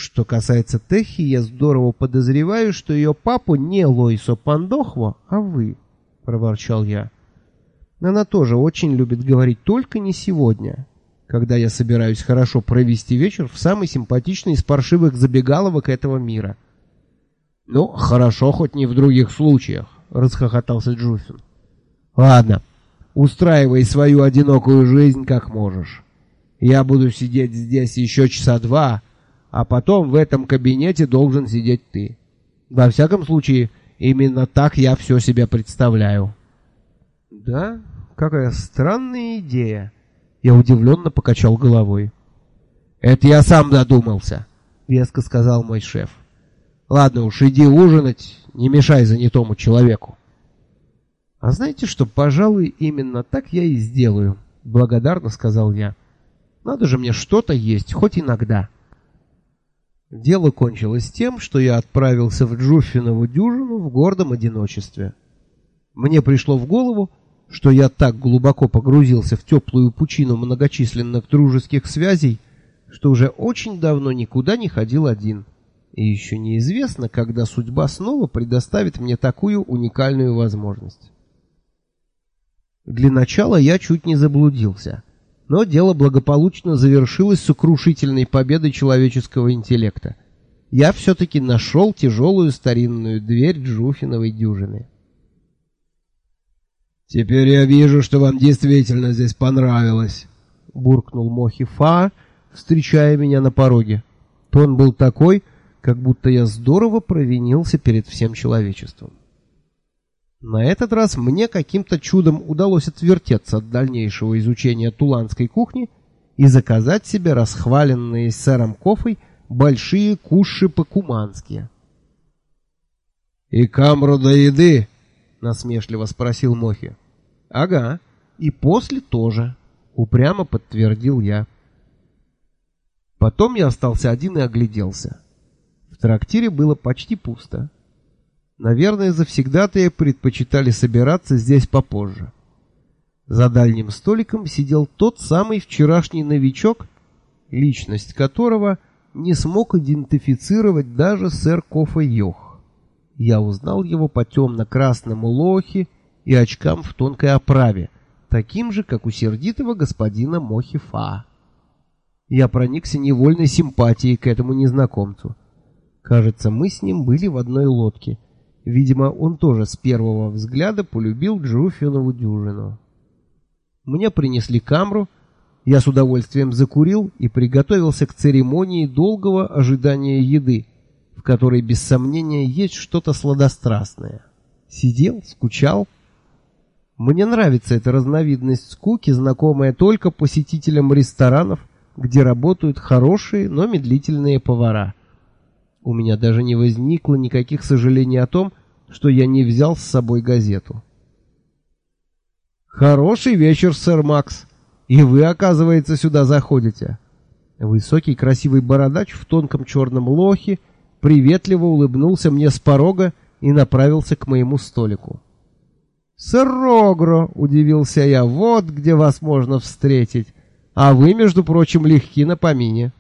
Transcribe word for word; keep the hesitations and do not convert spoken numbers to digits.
Что касается Техи, я здорово подозреваю, что ее папу не Лойсо Пандохво, а вы, — проворчал я. Она тоже очень любит говорить, только не сегодня, когда я собираюсь хорошо провести вечер в самой симпатичной из паршивых забегаловок этого мира. — Ну, хорошо, хоть не в других случаях, — расхохотался Джуфин. — Ладно, устраивай свою одинокую жизнь как можешь. Я буду сидеть здесь еще часа два, а потом в этом кабинете должен сидеть ты. Во всяком случае, именно так я все себе представляю. — Да? Какая странная идея. Я удивленно покачал головой. — Это я сам додумался, — веско сказал мой шеф. — Ладно уж, иди ужинать, не мешай занятому человеку. — А знаете что, пожалуй, именно так я и сделаю, — благодарно сказал я. — Надо же мне что-то есть, хоть иногда. Дело кончилось тем, что я отправился в Джуффинову дюжину в гордом одиночестве. Мне пришло в голову, что я так глубоко погрузился в теплую пучину многочисленных дружеских связей, что уже очень давно никуда не ходил один. И еще неизвестно, когда судьба снова предоставит мне такую уникальную возможность. Для начала я чуть не заблудился, но дело благополучно завершилось сокрушительной победой человеческого интеллекта. Я все-таки нашел тяжелую старинную дверь Джуффиновой дюжины. «Теперь я вижу, что вам действительно здесь понравилось», — буркнул Мохи Фа, встречая меня на пороге. Тон был такой, как будто я здорово провинился перед всем человечеством. На этот раз мне каким-то чудом удалось отвертеться от дальнейшего изучения туланской кухни и заказать себе расхваленные сэром Кофой большие куши по-кумански. «И камру до еды?» — насмешливо спросил Мохи. — Ага, и после тоже, — упрямо подтвердил я. Потом я остался один и огляделся. В трактире было почти пусто. Наверное, завсегдатые предпочитали собираться здесь попозже. За дальним столиком сидел тот самый вчерашний новичок, личность которого не смог идентифицировать даже сэр Кофа Йох. Я узнал его по темно-красному лохе и очкам в тонкой оправе, таким же, как у сердитого господина Мохи Фа. Я проникся невольной симпатией к этому незнакомцу. Кажется, мы с ним были в одной лодке. Видимо, он тоже с первого взгляда полюбил Джуффинову дюжину. Мне принесли камру, я с удовольствием закурил и приготовился к церемонии долгого ожидания еды, в которой, без сомнения, есть что-то сладострастное. Сидел, скучал. Мне нравится эта разновидность скуки, знакомая только посетителям ресторанов, где работают хорошие, но медлительные повара. У меня даже не возникло никаких сожалений о том, что я не взял с собой газету. «Хороший вечер, сэр Макс, и вы, оказывается, сюда заходите». Высокий красивый бородач в тонком черном лохе приветливо улыбнулся мне с порога и направился к моему столику. «Сэр Рогро», — удивился я, — «вот где вас можно встретить, а вы, между прочим, легки на помине».